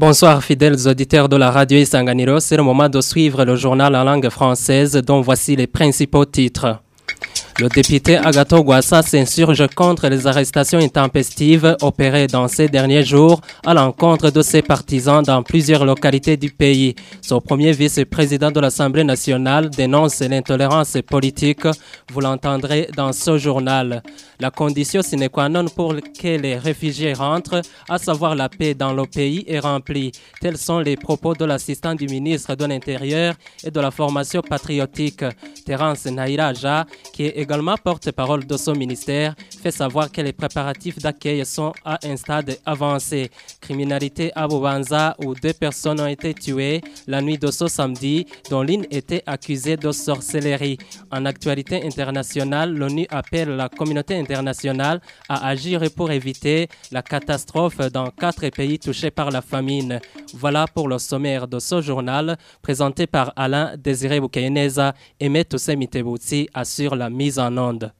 Bonsoir fidèles auditeurs de la radio Isanganiro, c'est le moment de suivre le journal en langue française dont voici les principaux titres. Le député Agathon Rwasa s'insurge contre les arrestations intempestives opérées dans ces derniers jours à l'encontre de ses partisans dans plusieurs localités du pays. Son premier vice-président de l'Assemblée nationale dénonce l'intolérance politique. Vous l'entendrez dans ce journal. La condition sine qua non pour que les réfugiés rentrent, à savoir la paix dans le pays, est remplie. Tels sont les propos de l'assistant du ministre de l'Intérieur et de la formation patriotique, Terence Nairaja, qui est également porte-parole de son ministère, fait savoir que les préparatifs d'accueil sont à un stade avancé. Criminalité à Bubanza où 2 personnes ont été tuées la nuit de ce samedi, dont l'une était accusée de sorcellerie. En actualité internationale, l'ONU appelle la communauté internationale à agir pour éviter la catastrophe dans 4 pays touchés par la famine. Voilà pour le sommaire de ce journal, présenté par Alain Désiré Boukayeneza et Metoussé Mitebutsi assure la mise en onde.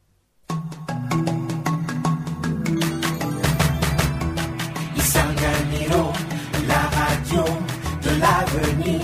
Isanganiro, la radio de l'avenir.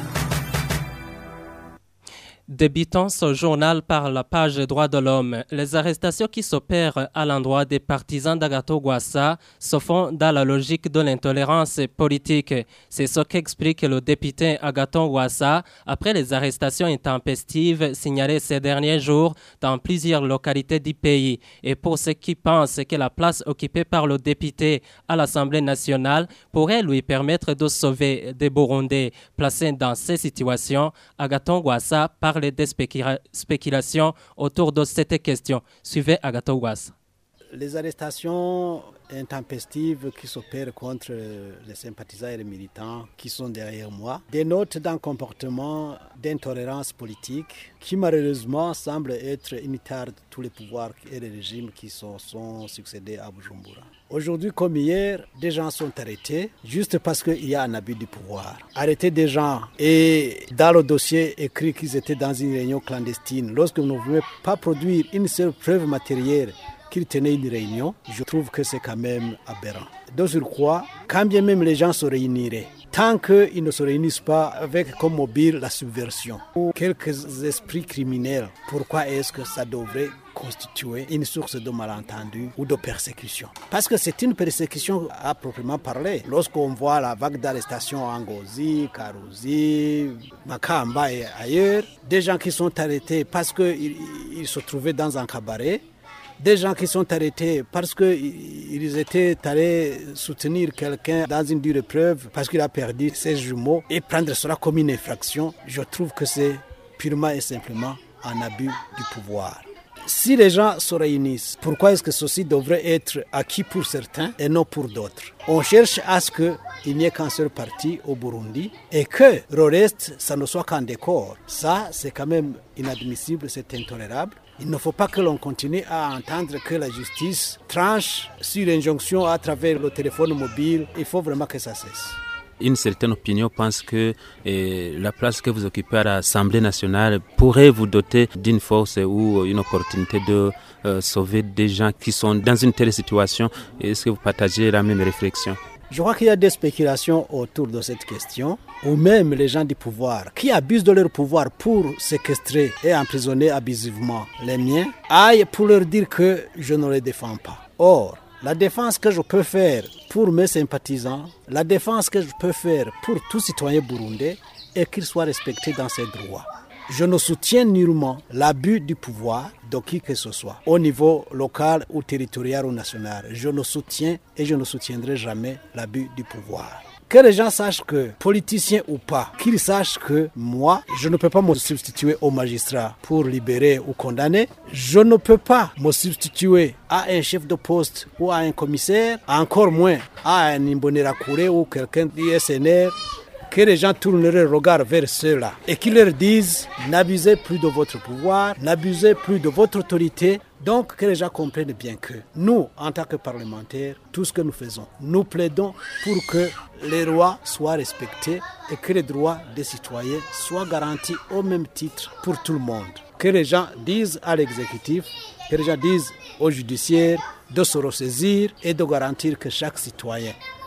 Débutons ce journal par la page Droits de l'homme. Les arrestations qui s'opèrent à l'endroit des partisans d'Agathon Rwasa se font dans la logique de l'intolérance politique. C'est ce qu'explique le député Agathon Rwasa après les arrestations intempestives signalées ces derniers jours dans plusieurs localités du pays. Et pour ceux qui pensent que la place occupée par le député à l'Assemblée nationale pourrait lui permettre de sauver des Burundais placés dans ces situations, Agathon Rwasa parle des spéculations autour de cette question. Suivez Agathon Rwasa. Les arrestations intempestives qui s'opèrent contre les sympathisants et les militants qui sont derrière moi dénotent d'un comportement d'intolérance politique qui malheureusement semble être imitaire de tous les pouvoirs et les régimes qui sont succédés à Bujumbura. Aujourd'hui comme hier, des gens sont arrêtés juste parce qu'il y a un abus du pouvoir. Arrêter des gens et dans le dossier écrit qu'ils étaient dans une réunion clandestine, lorsque vous ne pouvez pas produire une seule preuve matérielle qu'ils tenaient une réunion, je trouve que c'est quand même aberrant. De surcroît, quand bien même les gens se réuniraient, tant qu'ils ne se réunissent pas avec comme mobile la subversion ou quelques esprits criminels, pourquoi est-ce que ça devrait constituer une source de malentendu ou de persécution? Parce que c'est une persécution à proprement parler. Lorsqu'on voit la vague d'arrestations en Ngozi, Karuzi, Makamba et ailleurs, des gens qui sont arrêtés parce qu'ils se trouvaient dans un cabaret, des gens qui sont arrêtés parce qu'ils étaient allés soutenir quelqu'un dans une dure épreuve parce qu'il a perdu ses jumeaux et prendre cela comme une infraction, je trouve que c'est purement et simplement un abus du pouvoir. Si les gens se réunissent, pourquoi est-ce que ceci devrait être acquis pour certains et non pour d'autres? On cherche à ce qu'il n'y ait qu'un seul parti au Burundi et que le reste, ça ne soit qu'un décor. Ça, c'est quand même inadmissible, c'est intolérable. Il ne faut pas que l'on continue à entendre que la justice tranche sur injonction à travers le téléphone mobile. Il faut vraiment que ça cesse. Une certaine opinion pense que la place que vous occupez à l'Assemblée nationale pourrait vous doter d'une force ou une opportunité de sauver des gens qui sont dans une telle situation. Est-ce que vous partagez la même réflexion? Je crois qu'il y a des spéculations autour de cette question, ou même les gens du pouvoir qui abusent de leur pouvoir pour séquestrer et emprisonner abusivement les miens, aillent pour leur dire que je ne les défends pas. Or, la défense que je peux faire pour mes sympathisants, la défense que je peux faire pour tout citoyen burundais est qu'il soit respecté dans ses droits. Je ne soutiens nullement l'abus du pouvoir de qui que ce soit, au niveau local ou territorial ou national. Je ne soutiens et je ne soutiendrai jamais l'abus du pouvoir. Que les gens sachent que, politiciens ou pas, qu'ils sachent que moi, je ne peux pas me substituer au magistrat pour libérer ou condamner. Je ne peux pas me substituer à un chef de poste ou à un commissaire, encore moins à un Imbonerakure ou quelqu'un du SNR. Que les gens tournent leur regard vers ceux-là et qu'ils leur disent n'abusez plus de votre pouvoir, n'abusez plus de votre autorité. Donc que les gens comprennent bien que nous, en tant que parlementaires, tout ce que nous faisons, nous plaidons pour que les lois soient respectées et que les droits des citoyens soient garantis au même titre pour tout le monde. Que les gens disent à l'exécutif, que les gens disent au judiciaire de se ressaisir et de garantir que chaque citoyen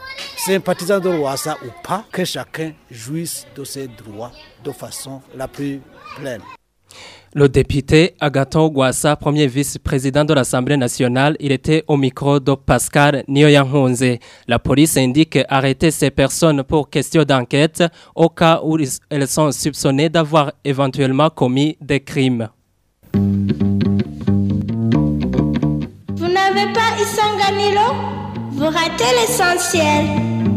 sympathisant de Rwasa ou pas, que chacun jouisse de ses droits de façon la plus pleine. Le député Agathon Rwasa, premier vice-président de l'Assemblée nationale, il était au micro de Pascal Nyoyankunze. La police indique arrêter ces personnes pour question d'enquête au cas où elles sont soupçonnées d'avoir éventuellement commis des crimes. Vous n'avez pas Isanganiro? Vous ratez l'essentiel.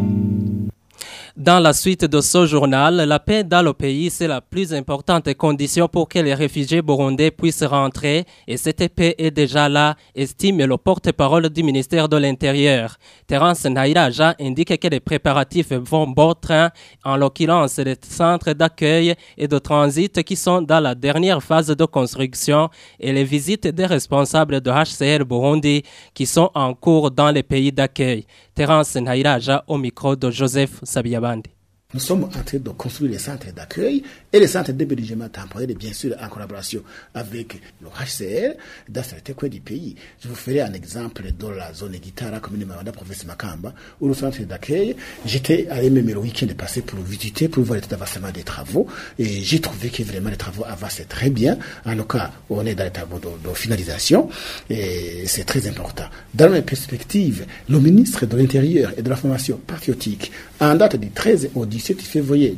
Dans la suite de ce journal, la paix dans le pays, c'est la plus importante condition pour que les réfugiés burundais puissent rentrer et cette paix est déjà là, estime le porte-parole du ministère de l'Intérieur. Terence Nairaja indique que les préparatifs vont bon train, en l'occurrence les centres d'accueil et de transit qui sont dans la dernière phase de construction et les visites des responsables de HCR Burundi qui sont en cours dans les pays d'accueil. Terence Nairaja au micro de Joseph Sabiyabandi. Nous sommes en train de construire les centres d'accueil et les centres d'hébergement temporaire, bien sûr en collaboration avec le HCR dans certains coins du pays. Je vous ferai un exemple de la zone Guitara, commune de la province Makamba, où le centre d'accueil, j'étais allé même le week-end passé pour visiter, pour voir l'état d'avancement des travaux, et j'ai trouvé que vraiment les travaux avançaient très bien. En tout cas, on est dans les travaux de finalisation, et c'est très important. Dans la perspective, le ministre de l'Intérieur et de la Formation patriotique, en date du 13 au 17 février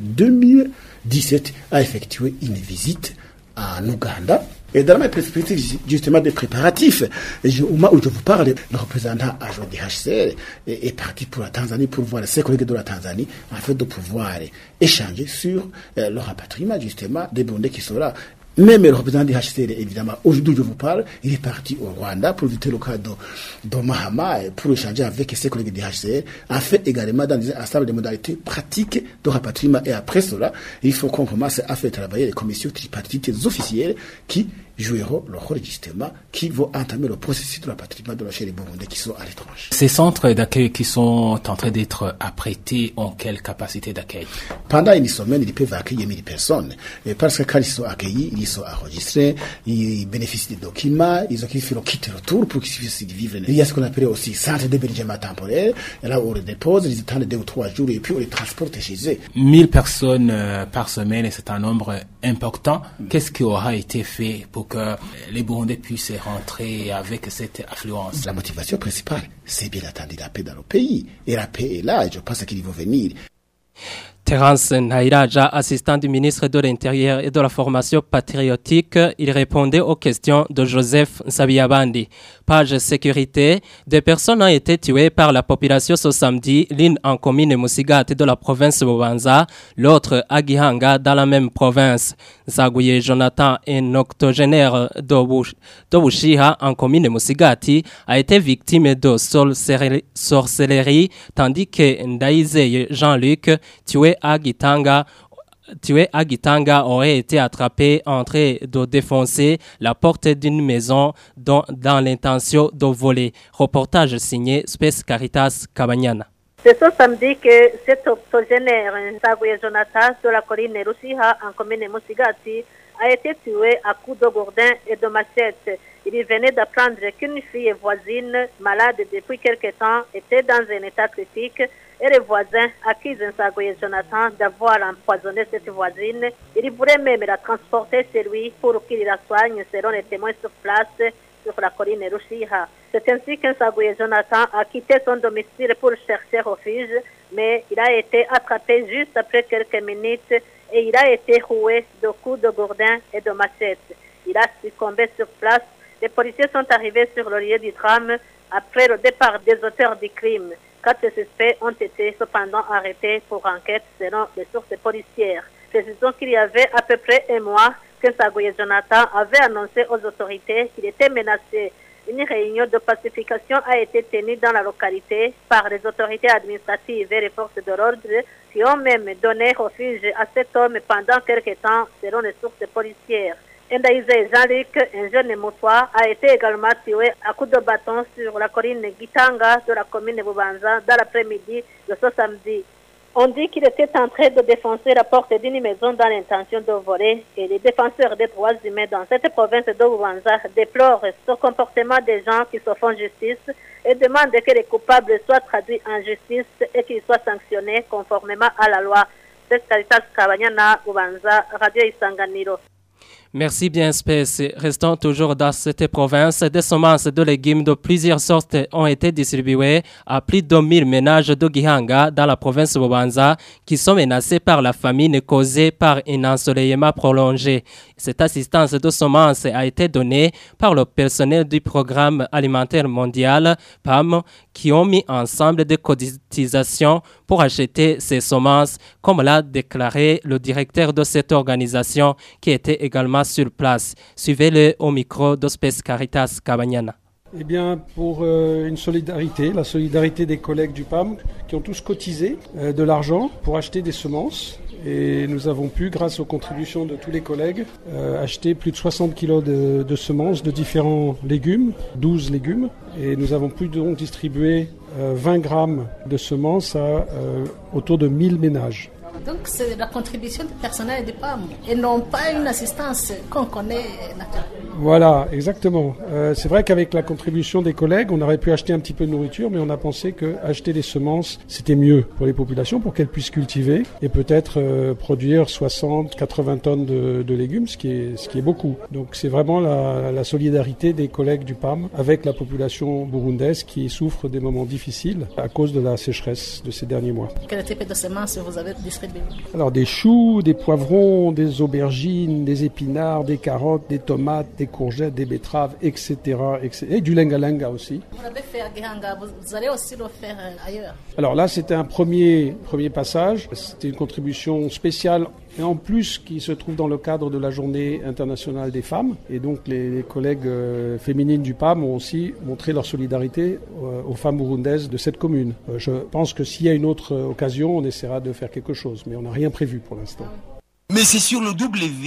2017, a effectué une visite en Ouganda. Et dans ma perspective, justement, des préparatifs, au moment où je vous parle, le représentant adjoint du HCR est parti pour la Tanzanie pour voir ses collègues de la Tanzanie, afin de pouvoir échanger sur le rapatriement, justement, des Burundais qui sont là. Même le représentant du HCR, évidemment, aujourd'hui je vous parle, il est parti au Rwanda pour visiter le cas de Mahama pour échanger avec ses collègues du HCR, afin également dans un ensemble de modalités pratiques de rapatriement. Et après cela, il faut qu'on commence à faire travailler les commissions tripartites officielles qui joueront le rôle justement, qui vont entamer le processus de rapatriement de les Burundais qui sont à l'étranger. Ces centres d'accueil qui sont en train d'être apprêtés ont quelle capacité d'accueil? Pendant une semaine, ils peuvent accueillir 1000 personnes. Et parce que quand ils sont accueillis, ils sont enregistrés, ils bénéficient des documents, ils ont fait le quitte-retour pour qu'ils puissent vivre. Il y a ce qu'on appelle aussi centre d'hébergement temporaire. Et là, on les dépose, ils attendent 2 ou 3 jours et puis on les transporte chez eux. 1000 personnes par semaine, c'est un nombre important. Qu'est-ce qui aura été fait pour que les Burundais puissent rentrer avec cette affluence? La motivation principale, c'est bien entendu la paix dans le pays. Et la paix est là, et je pense qu'ils vont venir. Terence Nairaja, assistant du ministre de l'Intérieur et de la Formation patriotique, il répondait aux questions de Joseph Sabiyabandi. Page sécurité, des personnes ont été tuées par la population ce samedi, l'une en commune Musigati de la province de Bubanza, l'autre à Gihanga dans la même province. Zaguye Jonathan, un octogénaire de Bushiha en commune Musigati, a été victime de sorcellerie, tandis que Ndaizeye Jean-Luc, tué à Gitanga, aurait été attrapé en train de défoncer la porte d'une maison dans l'intention de voler. Reportage signé Space Caritas Kabanyana. C'est ce samedi que cet octogénaire, Zaguye Jonathan, de la colline Rushiha en commune Musigati, a été tué à coups de gourdin et de machette. Il venait d'apprendre qu'une fille voisine, malade depuis quelque temps, était dans un état critique et les voisins accusent Zaguye Jonathan d'avoir empoisonné cette voisine. Il voulait même la transporter chez lui pour qu'il la soigne selon les témoins sur place sur la colline Rushiha. C'est ainsi que Zaguye Jonathan a quitté son domicile pour chercher refuge, mais il a été attrapé juste après quelques minutes et il a été roué de coups de gourdin et de machette. Il a succombé sur place. Les policiers sont arrivés sur le lieu du drame après le départ des auteurs du crime. 4 suspects ont été cependant arrêtés pour enquête selon les sources policières. Précisons qu'il y avait à peu près un mois que Zaguye Jonathan avait annoncé aux autorités qu'il était menacé. Une réunion de pacification a été tenue dans la localité par les autorités administratives et les forces de l'ordre qui ont même donné refuge à cet homme pendant quelques temps selon les sources policières. Ndaizeye Jean-Luc, un jeune moutoir, a été également tué à coups de bâton sur la colline Gitanga de la commune de Bubanza dans l'après-midi de ce samedi. On dit qu'il était en train de défoncer la porte d'une maison dans l'intention de voler et les défenseurs des droits humains dans cette province de Bubanza déplorent ce comportement des gens qui se font justice et demandent que les coupables soient traduits en justice et qu'ils soient sanctionnés conformément à la loi. C'est Caritas Kabanyana, Bubanza, Radio Isanganiro. Merci bien, Space. Restons toujours dans cette province. Des semences de légumes de plusieurs sortes ont été distribuées à plus de 1000 ménages de Gihanga dans la province de Bubanza qui sont menacés par la famine causée par un ensoleillement prolongé. Cette assistance de semences a été donnée par le personnel du Programme alimentaire mondial, PAM, qui ont mis ensemble des cotisations pour acheter ces semences, comme l'a déclaré le directeur de cette organisation qui était également sur place. Suivez-le au micro d'Ospes Caritas Kabanyana. Eh bien, pour une solidarité, la solidarité des collègues du PAM qui ont tous cotisé de l'argent pour acheter des semences. Et nous avons pu, grâce aux contributions de tous les collègues, acheter plus de 60 kilos de semences de différents légumes, 12 légumes. Et nous avons pu donc distribuer 20 grammes de semences à autour de 1000 ménages. Donc c'est la contribution du personnel du PAM et non pas une assistance qu'on connaît naturellement. Voilà, exactement. C'est vrai qu'avec la contribution des collègues, on aurait pu acheter un petit peu de nourriture, mais on a pensé qu'acheter des semences, c'était mieux pour les populations, pour qu'elles puissent cultiver et peut-être produire 60, 80 tonnes de légumes, ce qui est beaucoup. Donc c'est vraiment la solidarité des collègues du PAM avec la population burundaise qui souffre des moments difficiles à cause de la sécheresse de ces derniers mois. Quel type de semences vous avez distribué? Alors des choux, des poivrons, des aubergines, des épinards, des carottes, des tomates, des courgettes, des betteraves, etc. Et du lenga-lenga aussi. Vous l'avez fait à Gihanga, vous allez aussi le faire ailleurs? Alors là, c'était un premier passage. C'était une contribution spéciale et en plus qui se trouve dans le cadre de la Journée internationale des femmes. Et donc les collègues féminines du PAM ont aussi montré leur solidarité aux femmes burundaises de cette commune. Je pense que s'il y a une autre occasion, on essaiera de faire quelque chose, mais on n'a rien prévu pour l'instant. Mais c'est sur le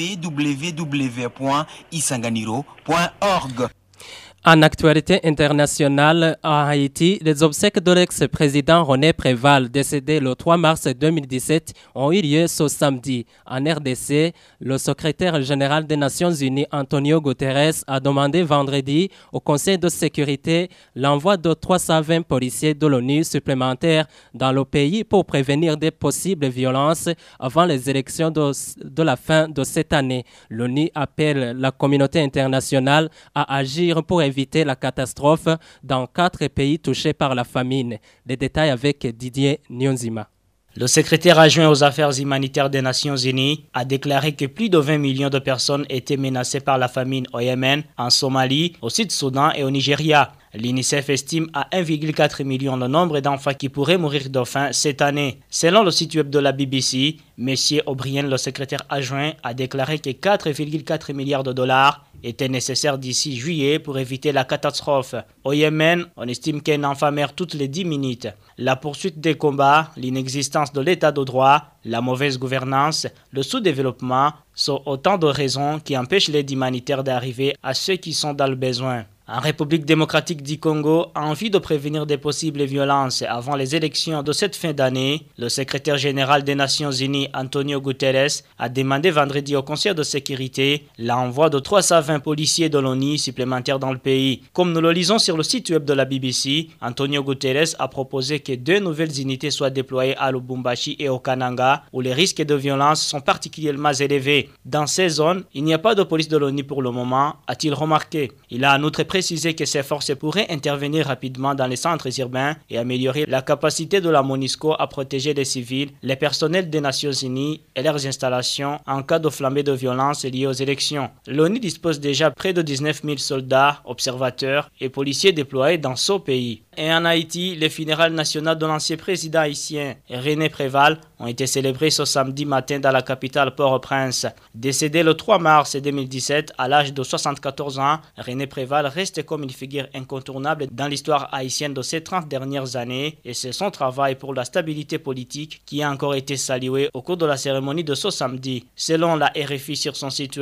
www.isanganiro.org. En actualité internationale, à Haïti, les obsèques de l'ex-président René Préval, décédé le 3 mars 2017, ont eu lieu ce samedi. En RDC, le secrétaire général des Nations Unies, Antonio Guterres, a demandé vendredi au Conseil de sécurité l'envoi de 320 policiers de l'ONU supplémentaires dans le pays pour prévenir des possibles violences avant les élections de la fin de cette année. L'ONU appelle la communauté internationale à agir pour éviter la catastrophe dans 4 pays touchés par la famine. Les détails avec Didier Nyonzima. Le secrétaire adjoint aux affaires humanitaires des Nations Unies a déclaré que plus de 20 millions de personnes étaient menacées par la famine au Yémen, en Somalie, au Sud-Soudan et au Nigeria. L'UNICEF estime à 1,4 million le nombre d'enfants qui pourraient mourir de faim cette année. Selon le site web de la BBC, M. O'Brien, le secrétaire adjoint, a déclaré que 4,4 milliards de dollars étaient nécessaires d'ici juillet pour éviter la catastrophe. Au Yémen, on estime qu'un enfant meurt toutes les 10 minutes. La poursuite des combats, l'inexistence de l'état de droit, la mauvaise gouvernance, le sous-développement sont autant de raisons qui empêchent l'aide humanitaire d'arriver à ceux qui sont dans le besoin. En République démocratique du Congo, en vue de prévenir des possibles violences avant les élections de cette fin d'année, le secrétaire général des Nations Unies, Antonio Guterres, a demandé vendredi au Conseil de sécurité l'envoi de 320 policiers de l'ONU supplémentaires dans le pays. Comme nous le lisons sur le site web de la BBC, Antonio Guterres a proposé que 2 nouvelles unités soient déployées à Lubumbashi et au Kananga, où les risques de violence sont particulièrement élevés. Dans ces zones, il n'y a pas de police de l'ONU pour le moment, a-t-il remarqué. Il a en outre précisé que ces forces pourraient intervenir rapidement dans les centres urbains et améliorer la capacité de la MONUSCO à protéger les civils, les personnels des Nations Unies et leurs installations en cas de flambée de violence liée aux élections. L'ONU dispose déjà près de 19 000 soldats, observateurs et policiers déployés dans ce pays. Et en Haïti, les funérailles nationales de l'ancien président haïtien René Préval ont été célébrées ce samedi matin dans la capitale Port-au-Prince. Décédé le 3 mars 2017 à l'âge de 74 ans, René Préval reste comme une figure incontournable dans l'histoire haïtienne de ces 30 dernières années et c'est son travail pour la stabilité politique qui a encore été salué au cours de la cérémonie de ce samedi. Selon la RFI sur son site web,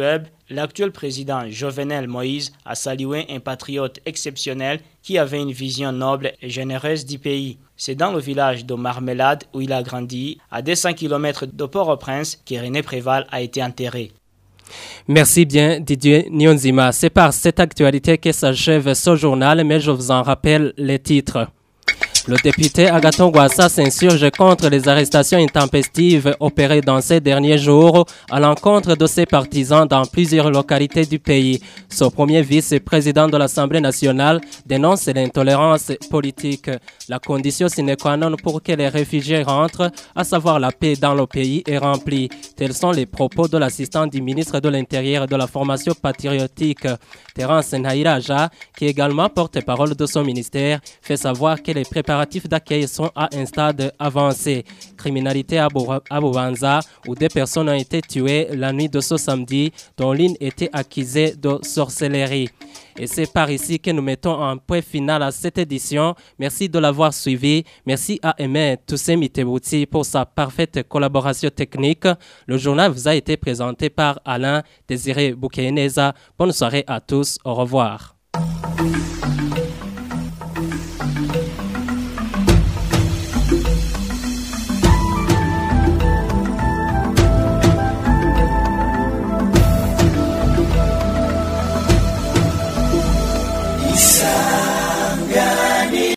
L'actuel président Jovenel Moïse a salué un patriote exceptionnel qui avait une vision noble et généreuse du pays. C'est dans le village de Marmelade où il a grandi, à 200 km de Port-au-Prince, que René Préval a été enterré. Merci bien Didier Nyonzima. C'est par cette actualité que s'achève ce journal, mais je vous en rappelle les titres. Le député Agathon Rwasa s'insurge contre les arrestations intempestives opérées dans ces derniers jours à l'encontre de ses partisans dans plusieurs localités du pays. Son premier vice-président de l'Assemblée nationale dénonce l'intolérance politique. La condition sine qua non pour que les réfugiés rentrent, à savoir la paix dans le pays, est remplie. Tels sont les propos de l'assistant du ministre de l'Intérieur et de la formation patriotique, Terence Nahiraja, qui également porte-parole de son ministère, fait savoir que les préparatifs d'accueil sont à un stade avancé. Criminalité à Bubanza, où 2 personnes ont été tuées la nuit de ce samedi, dont l'une était accusée de sorcellerie. Et c'est par ici que nous mettons un point final à cette édition. Merci de l'avoir suivi. Merci à Aimé Toussé Mitebouti pour sa parfaite collaboration technique. Le journal vous a été présenté par Alain Désiré Boukéneza. Bonne soirée à tous. Au revoir.